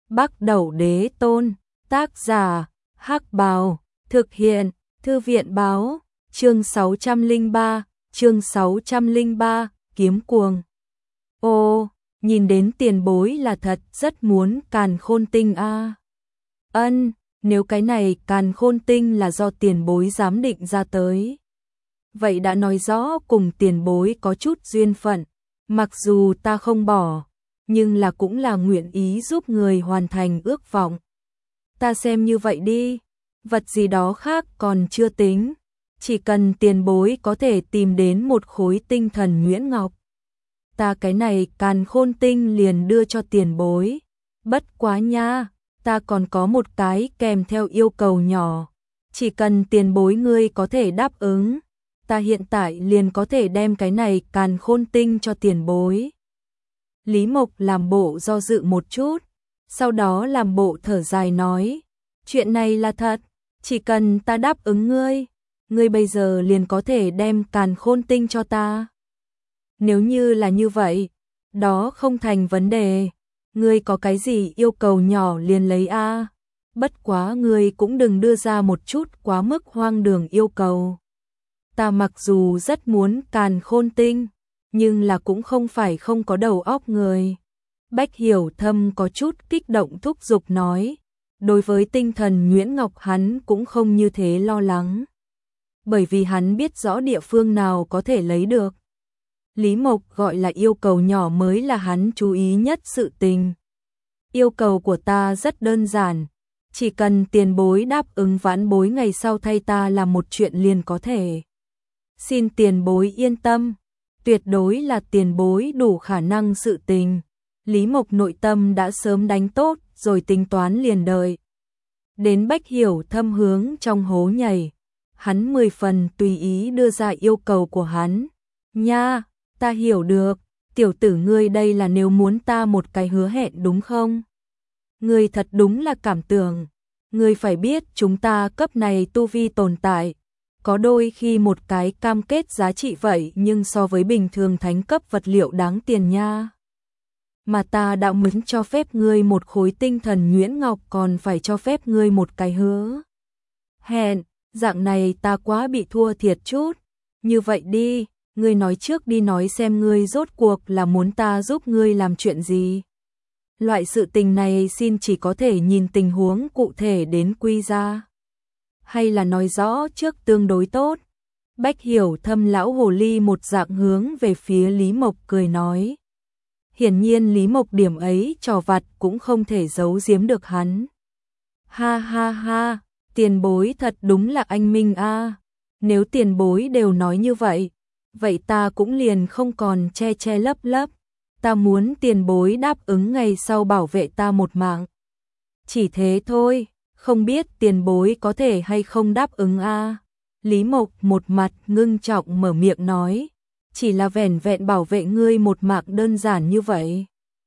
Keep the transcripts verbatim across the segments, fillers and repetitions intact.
Bắc Đẩu Đế Tôn, tác giả, Hắc Bào, thực hiện, Thư viện báo, chương sáu trăm lẻ ba, chương sáu trăm lẻ ba, kiếm cuồng. Ô, nhìn đến tiền bối là thật rất muốn càn khôn tinh a. À. Ân, nếu cái này càn khôn tinh là do tiền bối giám định ra tới. Vậy đã nói rõ cùng tiền bối có chút duyên phận, mặc dù ta không bỏ, nhưng là cũng là nguyện ý giúp người hoàn thành ước vọng. Ta xem như vậy đi, vật gì đó khác còn chưa tính, chỉ cần tiền bối có thể tìm đến một khối tinh thần nhuyễn ngọc. Ta cái này càn khôn tinh liền đưa cho tiền bối, bất quá nha, ta còn có một cái kèm theo yêu cầu nhỏ, chỉ cần tiền bối ngươi có thể đáp ứng, ta hiện tại liền có thể đem cái này càn khôn tinh cho tiền bối. Lý Mộc làm bộ do dự một chút, sau đó làm bộ thở dài nói, chuyện này là thật, chỉ cần ta đáp ứng ngươi, ngươi bây giờ liền có thể đem càn khôn tinh cho ta. Nếu như là như vậy, đó không thành vấn đề, ngươi có cái gì yêu cầu nhỏ liền lấy a. Bất quá ngươi cũng đừng đưa ra một chút quá mức hoang đường yêu cầu. Ta mặc dù rất muốn càn khôn tinh, nhưng là cũng không phải không có đầu óc người. Bách Hiểu Thâm có chút kích động thúc giục nói, đối với tinh thần nhuyễn ngọc hắn cũng không như thế lo lắng, bởi vì hắn biết rõ địa phương nào có thể lấy được. Lý Mộc gọi là yêu cầu nhỏ mới là hắn chú ý nhất sự tình. Yêu cầu của ta rất đơn giản, chỉ cần tiền bối đáp ứng vãn bối ngày sau thay ta làm một chuyện liền có thể. Xin tiền bối yên tâm, tuyệt đối là tiền bối đủ khả năng sự tình. Lý Mộc nội tâm đã sớm đánh tốt rồi tính toán liền đợi. Đến Bách Hiểu Thâm hướng trong hố nhảy, hắn mười phần tùy ý đưa ra yêu cầu của hắn. Nha, ta hiểu được, tiểu tử ngươi đây là nếu muốn ta một cái hứa hẹn đúng không? Ngươi thật đúng là cảm tưởng, ngươi phải biết chúng ta cấp này tu vi tồn tại, có đôi khi một cái cam kết giá trị vậy nhưng so với bình thường thánh cấp vật liệu đáng tiền nha. Mà ta đã muốn cho phép ngươi một khối tinh thần nhuyễn ngọc còn phải cho phép ngươi một cái hứa hẹn, dạng này ta quá bị thua thiệt chút. Như vậy đi, ngươi nói trước đi nói xem ngươi rốt cuộc là muốn ta giúp ngươi làm chuyện gì. Loại sự tình này xin chỉ có thể nhìn tình huống cụ thể đến quy ra. Hay là nói rõ trước tương đối tốt. Bách Hiểu Thâm lão hồ ly một dạng hướng về phía Lý Mộc cười nói. Hiển nhiên Lý Mộc điểm ấy trò vặt cũng không thể giấu giếm được hắn. Ha ha ha, tiền bối thật đúng là anh minh a. Nếu tiền bối đều nói như vậy, vậy ta cũng liền không còn che che lấp lấp. Ta muốn tiền bối đáp ứng ngày sau bảo vệ ta một mạng. Chỉ thế thôi, không biết tiền bối có thể hay không đáp ứng a. Lý Mộc một mặt ngưng trọng mở miệng nói, chỉ là vẻn vẹn bảo vệ ngươi một mạng đơn giản như vậy.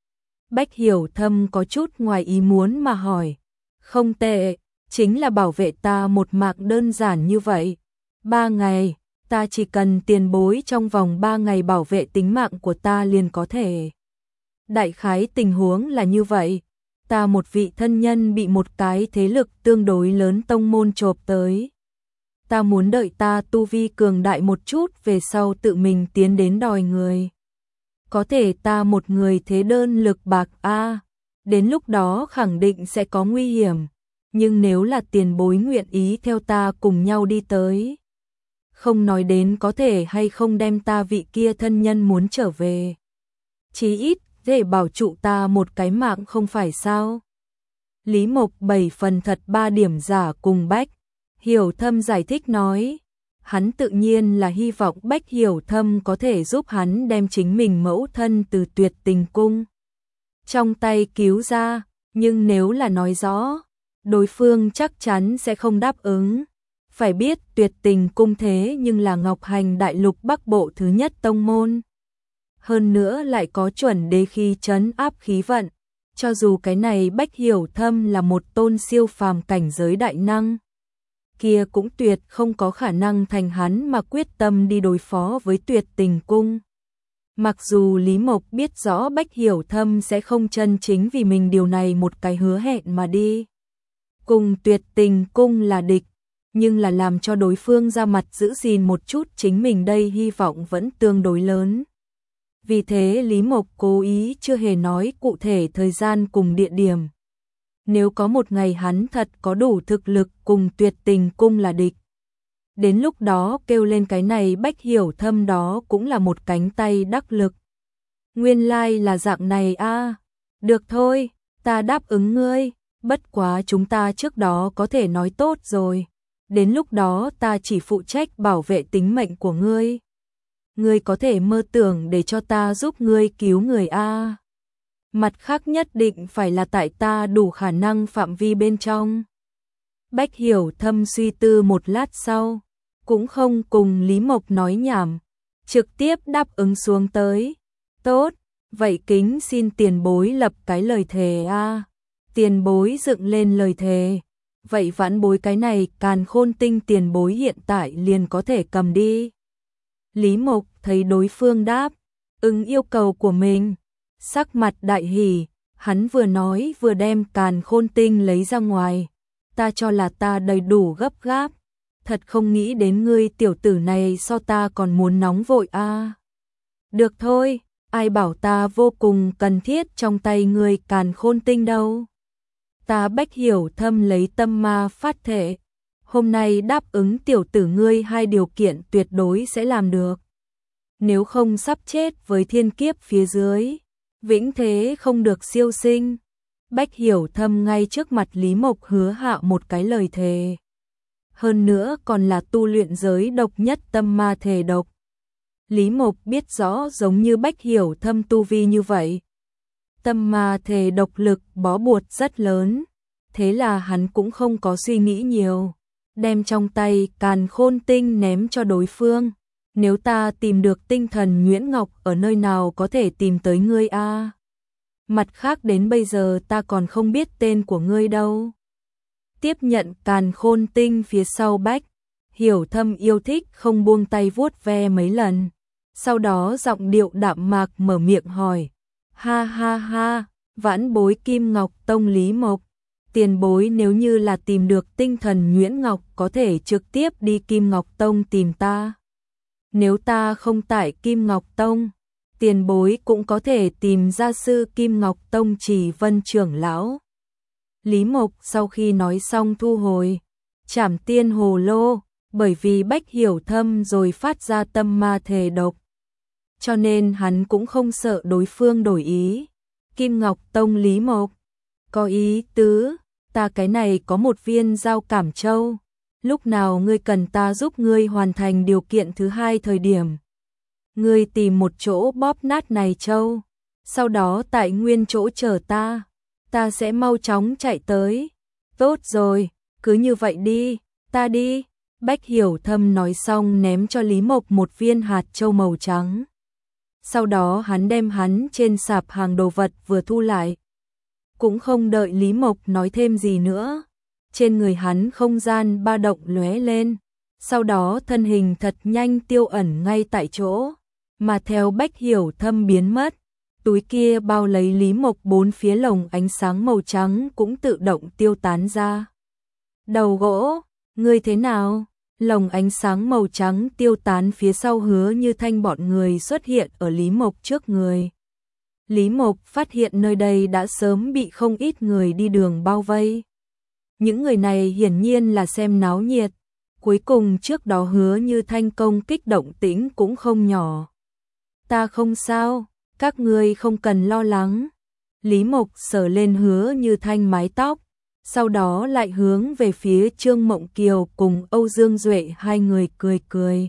Bách Hiểu Thâm có chút ngoài ý muốn mà hỏi, không tệ, chính là bảo vệ ta một mạng đơn giản như vậy. Ba ngày, ta chỉ cần tiền bối trong vòng ba ngày bảo vệ tính mạng của ta liền có thể. Đại khái tình huống là như vậy, ta một vị thân nhân bị một cái thế lực tương đối lớn tông môn chộp tới. Ta muốn đợi ta tu vi cường đại một chút về sau tự mình tiến đến đòi người. Có thể ta một người thế đơn lực bạc a, đến lúc đó khẳng định sẽ có nguy hiểm, nhưng nếu là tiền bối nguyện ý theo ta cùng nhau đi tới, không nói đến có thể hay không đem ta vị kia thân nhân muốn trở về, chí ít để bảo trụ ta một cái mạng không phải sao? Lý Mộc bảy phần thật ba điểm giả cùng Bách Hiểu Thâm giải thích nói, hắn tự nhiên là hy vọng Bách Hiểu Thâm có thể giúp hắn đem chính mình mẫu thân từ Tuyệt Tình Cung trong tay cứu ra, nhưng nếu là nói rõ, đối phương chắc chắn sẽ không đáp ứng. Phải biết Tuyệt Tình Cung thế nhưng là Ngọc Hành Đại Lục Bắc Bộ thứ nhất tông môn. Hơn nữa lại có chuẩn đế khí trấn áp khí vận, cho dù cái này Bách Hiểu Thâm là một tôn siêu phàm cảnh giới đại năng, kia cũng tuyệt không có khả năng thành hắn mà quyết tâm đi đối phó với Tuyệt Tình Cung. Mặc dù Lý Mộc biết rõ Bách Hiểu Thâm sẽ không chân chính vì mình điều này một cái hứa hẹn mà đi cùng Tuyệt Tình Cung là địch, nhưng là làm cho đối phương ra mặt giữ gìn một chút chính mình đây hy vọng vẫn tương đối lớn. Vì thế Lý Mộc cố ý chưa hề nói cụ thể thời gian cùng địa điểm. Nếu có một ngày hắn thật có đủ thực lực cùng Tuyệt Tình Cung là địch, đến lúc đó kêu lên cái này Bách Hiểu Thâm đó cũng là một cánh tay đắc lực. Nguyên lai like là dạng này a. À. Được thôi, ta đáp ứng ngươi, bất quá chúng ta trước đó có thể nói tốt rồi. Đến lúc đó ta chỉ phụ trách bảo vệ tính mệnh của ngươi. Ngươi có thể mơ tưởng để cho ta giúp ngươi cứu người a. À. Mặt khác nhất định phải là tại ta đủ khả năng phạm vi bên trong. Bách Hiểu Thâm suy tư một lát sau, cũng không cùng Lý Mộc nói nhảm, trực tiếp đáp ứng xuống tới. Tốt, vậy kính xin tiền bối lập cái lời thề a. À. Tiền bối dựng lên lời thề. Vậy vãn bối cái này Càn Khôn Tinh tiền bối hiện tại liền có thể cầm đi. Lý Mộc thấy đối phương đáp ứng yêu cầu của mình, sắc mặt đại hỉ, hắn vừa nói vừa đem Càn Khôn Tinh lấy ra ngoài. Ta cho là ta đầy đủ gấp gáp, thật không nghĩ đến ngươi tiểu tử này so ta còn muốn nóng vội a. À. Được thôi, ai bảo ta vô cùng cần thiết trong tay ngươi Càn Khôn Tinh đâu. Ta Bách Hiểu Thâm lấy tâm ma phát thể, hôm nay đáp ứng tiểu tử ngươi hai điều kiện tuyệt đối sẽ làm được. Nếu không sắp chết với thiên kiếp phía dưới, vĩnh thế không được siêu sinh. Bách Hiểu Thâm ngay trước mặt Lý Mộc hứa hạ một cái lời thề. Hơn nữa còn là tu luyện giới độc nhất tâm ma thể độc. Lý Mộc biết rõ giống như Bách Hiểu Thâm tu vi như vậy, tâm ma thể độc lực bó buộc rất lớn, thế là hắn cũng không có suy nghĩ nhiều, đem trong tay Càn Khôn Tinh ném cho đối phương. Nếu ta tìm được tinh thần Nguyễn Ngọc ở nơi nào có thể tìm tới ngươi a. À. Mặt khác đến bây giờ ta còn không biết tên của ngươi đâu. Tiếp nhận Càn Khôn Tinh phía sau Bách Hiểu Thâm yêu thích không buông tay vuốt ve mấy lần, sau đó giọng điệu đạm mạc mở miệng hỏi. Ha ha ha, vãn bối Kim Ngọc Tông Lý Mộc, tiền bối nếu như là tìm được tinh thần Nguyễn Ngọc có thể trực tiếp đi Kim Ngọc Tông tìm ta. Nếu ta không tại Kim Ngọc Tông, tiền bối cũng có thể tìm gia sư Kim Ngọc Tông Chỉ Vân trưởng lão. Lý Mộc sau khi nói xong thu hồi Trảm Tiên Hồ Lô, bởi vì Bách Hiểu Thâm rồi phát ra tâm ma thể độc, cho nên hắn cũng không sợ đối phương đổi ý. Kim Ngọc Tông Lý Mộc, có ý tứ, ta cái này có một viên Giao Cảm Châu, lúc nào ngươi cần ta giúp ngươi hoàn thành điều kiện thứ hai thời điểm, ngươi tìm một chỗ bóp nát này châu, sau đó tại nguyên chỗ chờ ta, ta sẽ mau chóng chạy tới. Tốt rồi, cứ như vậy đi, ta đi. Bách Hiểu Thâm nói xong ném cho Lý Mộc một viên hạt châu màu trắng. Sau đó hắn đem hắn trên sạp hàng đồ vật vừa thu lại. Cũng không đợi Lý Mộc nói thêm gì nữa, trên người hắn không gian ba động lóe lên, sau đó thân hình thật nhanh tiêu ẩn ngay tại chỗ, mà theo Bách Hiểu Thâm biến mất, túi kia bao lấy Lý Mộc bốn phía lồng ánh sáng màu trắng cũng tự động tiêu tán ra. Đầu gỗ, ngươi thế nào? Lồng ánh sáng màu trắng tiêu tán phía sau Hứa Như Thanh bọn người xuất hiện ở Lý Mộc trước người. Lý Mộc phát hiện nơi đây đã sớm bị không ít người đi đường bao vây. Những người này hiển nhiên là xem náo nhiệt. Cuối cùng trước đó Hứa Như Thanh công kích động tĩnh cũng không nhỏ. Ta không sao, các ngươi không cần lo lắng. Lý Mộc sờ lên Hứa Như Thanh mái tóc, sau đó lại hướng về phía Trương Mộng Kiều cùng Âu Dương Duệ hai người cười cười.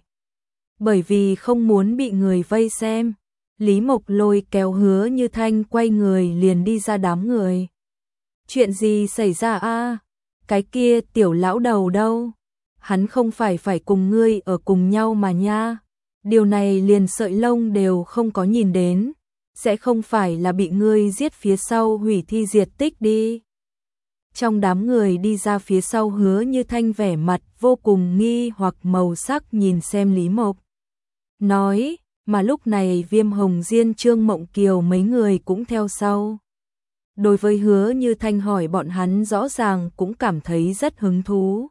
Bởi vì không muốn bị người vây xem, Lý Mộc lôi kéo Hứa Như Thanh quay người liền đi ra đám người. Chuyện gì xảy ra a? Cái kia tiểu lão đầu đâu? Hắn không phải phải cùng ngươi ở cùng nhau mà nha. Điều này liền sợi lông đều không có nhìn đến, sẽ không phải là bị ngươi giết phía sau hủy thi diệt tích đi. Trong đám người đi ra phía sau Hứa Như Thanh vẻ mặt vô cùng nghi hoặc màu sắc nhìn xem Lý Mộc. Nói, mà lúc này Viêm Hồng Diên, Trương Mộng Kiều mấy người cũng theo sau. Đối với Hứa Như Thanh hỏi bọn hắn rõ ràng cũng cảm thấy rất hứng thú.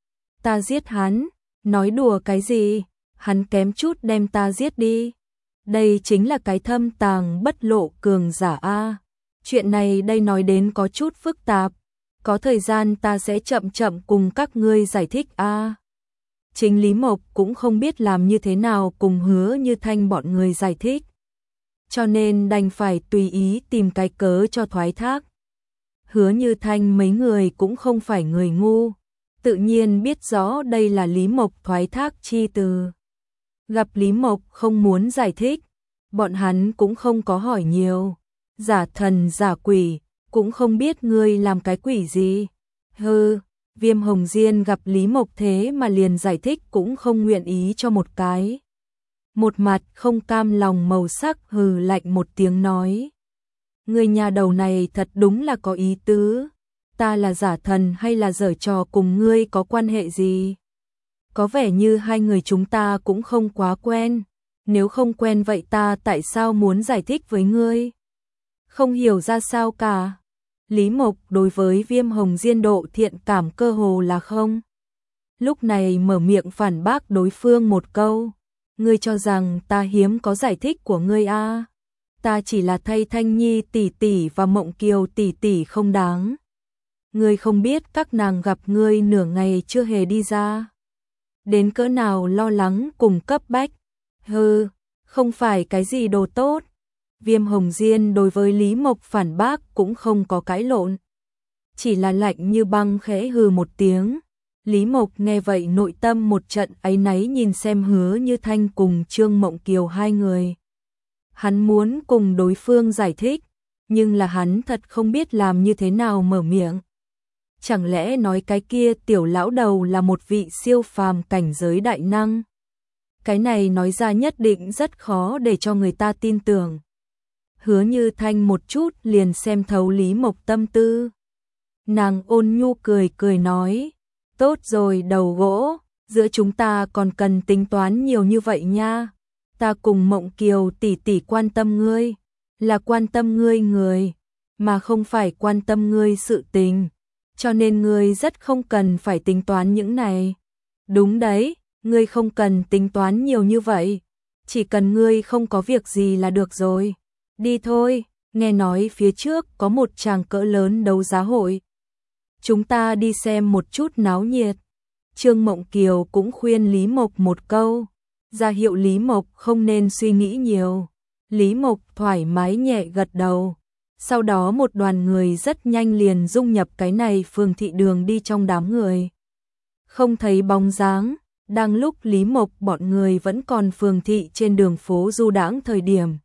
Ta giết hắn, nói đùa cái gì, hắn kém chút đem ta giết đi. Đây chính là cái thâm tàng bất lộ cường giả a. Chuyện này đây nói đến có chút phức tạp, có thời gian ta sẽ chậm chậm cùng các ngươi giải thích a. Chính Lý Mộc cũng không biết làm như thế nào cùng Hứa Như Thanh bọn người giải thích, cho nên đành phải tùy ý tìm cái cớ cho thoái thác. Hứa Như Thanh mấy người cũng không phải người ngu, tự nhiên biết rõ đây là Lý Mộc thoái thác chi từ. Gặp Lý Mộc không muốn giải thích, bọn hắn cũng không có hỏi nhiều. Giả thần giả quỷ, cũng không biết ngươi làm cái quỷ gì. Hừ, Viêm Hồng Diên gặp Lý Mộc thế mà liền giải thích cũng không nguyện ý cho một cái. Một mặt không cam lòng màu sắc hừ lạnh một tiếng nói. Người nhà đầu này thật đúng là có ý tứ. Ta là giả thần hay là giở trò cùng ngươi có quan hệ gì? Có vẻ như hai người chúng ta cũng không quá quen. Nếu không quen vậy ta tại sao muốn giải thích với ngươi? Không hiểu ra sao cả. Lý Mộc đối với Viêm Hồng Diên độ thiện cảm cơ hồ là không. Lúc này mở miệng phản bác đối phương một câu. Ngươi cho rằng ta hiếm có giải thích của ngươi a? À? Ta chỉ là thay Thanh Nhi tỷ tỷ và Mộng Kiều tỷ tỷ không đáng. Ngươi không biết các nàng gặp ngươi nửa ngày chưa hề đi ra. Đến cỡ nào lo lắng cùng cấp bách. Hừ, không phải cái gì đồ tốt. Viêm Hồng Diên đối với Lý Mộc phản bác cũng không có cãi lộn. Chỉ là lạnh như băng khẽ hừ một tiếng. Lý Mộc nghe vậy nội tâm một trận áy náy nhìn xem Hứa Như Thanh cùng Trương Mộng Kiều hai người. Hắn muốn cùng đối phương giải thích, nhưng là hắn thật không biết làm như thế nào mở miệng. Chẳng lẽ nói cái kia tiểu lão đầu là một vị siêu phàm cảnh giới đại năng? Cái này nói ra nhất định rất khó để cho người ta tin tưởng. Hứa Như Thanh một chút liền xem thấu Lý Mộc tâm tư. Nàng ôn nhu cười cười nói, tốt rồi đầu gỗ, giữa chúng ta còn cần tính toán nhiều như vậy nha. Ta cùng Mộng Kiều tỷ tỷ quan tâm ngươi, là quan tâm ngươi người, mà không phải quan tâm ngươi sự tình. Cho nên ngươi rất không cần phải tính toán những này. Đúng đấy, ngươi không cần tính toán nhiều như vậy. Chỉ cần ngươi không có việc gì là được rồi. Đi thôi, nghe nói phía trước có một tràng cỡ lớn đấu giá hội. Chúng ta đi xem một chút náo nhiệt. Trương Mộng Kiều cũng khuyên Lý Mộc một câu, ra hiệu Lý Mộc không nên suy nghĩ nhiều. Lý Mộc thoải mái nhẹ gật đầu. Sau đó một đoàn người rất nhanh liền dung nhập cái này phường thị đường đi trong đám người. Không thấy bóng dáng, đang lúc Lý Mộc bọn người vẫn còn phường thị trên đường phố du đãng thời điểm.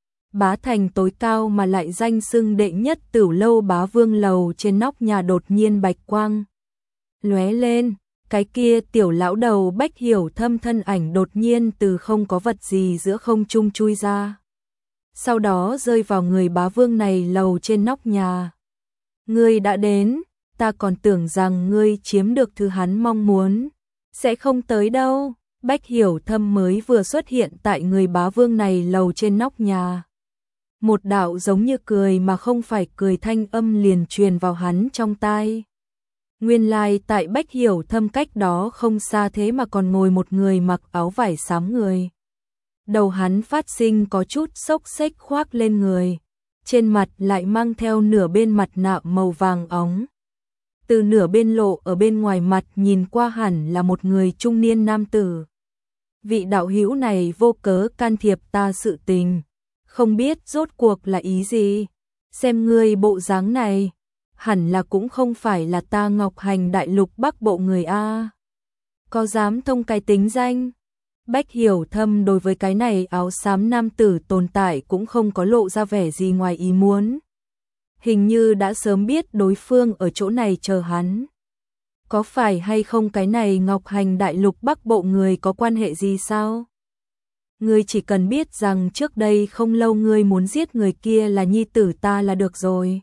Bá thành tối cao mà lại danh xưng đệ nhất Tửu lâu Bá Vương lầu trên nóc nhà đột nhiên bạch quang lóe lên, cái kia tiểu lão đầu Bách Hiểu Thâm thân ảnh đột nhiên từ không có vật gì giữa không trung chui ra. Sau đó rơi vào người Bá Vương này lầu trên nóc nhà. Ngươi đã đến, ta còn tưởng rằng ngươi chiếm được thứ hắn mong muốn. Sẽ không tới đâu. Bách Hiểu Thâm mới vừa xuất hiện tại người Bá Vương này lầu trên nóc nhà. Một đạo giống như cười mà không phải cười thanh âm liền truyền vào hắn trong tai. Nguyên lai tại Bách Hiểu Thâm cách đó không xa thế mà còn ngồi một người mặc áo vải xám người. Đầu hắn phát sinh có chút xốc xếch khoác lên người, trên mặt lại mang theo nửa bên mặt nạ màu vàng óng. Từ nửa bên lộ ở bên ngoài mặt nhìn qua hẳn là một người trung niên nam tử. Vị đạo hữu này vô cớ can thiệp ta sự tình, không biết rốt cuộc là ý gì. Xem ngươi bộ dáng này, hẳn là cũng không phải là ta Ngọc Hành đại lục Bắc bộ người a. Có dám thông cái tính danh? Bách Hiểu Thâm đối với cái này áo xám nam tử tồn tại cũng không có lộ ra vẻ gì ngoài ý muốn. Hình như đã sớm biết đối phương ở chỗ này chờ hắn. Có phải hay không cái này Ngọc Hành đại lục Bắc bộ người có quan hệ gì sao? Ngươi chỉ cần biết rằng trước đây không lâu ngươi muốn giết người kia là nhi tử ta là được rồi.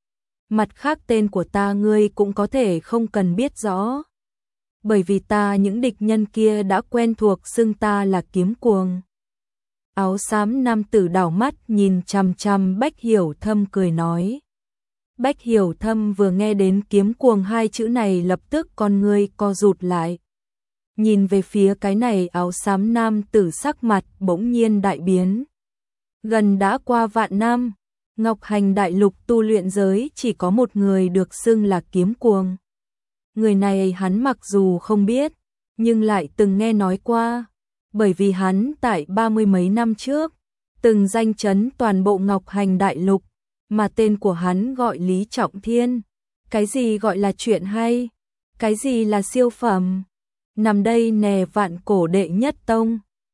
Mặt khác tên của ta ngươi cũng có thể không cần biết rõ. Bởi vì ta những địch nhân kia đã quen thuộc xưng ta là kiếm cuồng. Áo xám nam tử đảo mắt nhìn chằm chằm Bách Hiểu Thâm cười nói. Bách Hiểu Thâm vừa nghe đến kiếm cuồng hai chữ này lập tức con ngươi co rụt lại. Nhìn về phía cái này áo xám nam tử sắc mặt bỗng nhiên đại biến. Gần đã qua vạn năm, Ngọc Hành đại lục tu luyện giới chỉ có một người được xưng là kiếm cuồng. Người này hắn mặc dù không biết, nhưng lại từng nghe nói qua, bởi vì hắn tại ba mươi mấy năm trước, từng danh chấn toàn bộ Ngọc Hành đại lục, mà tên của hắn gọi Lý Trọng Thiên. Cái gì gọi là chuyện hay? Cái gì là siêu phẩm? Nằm đây nè vạn cổ đệ nhất tông.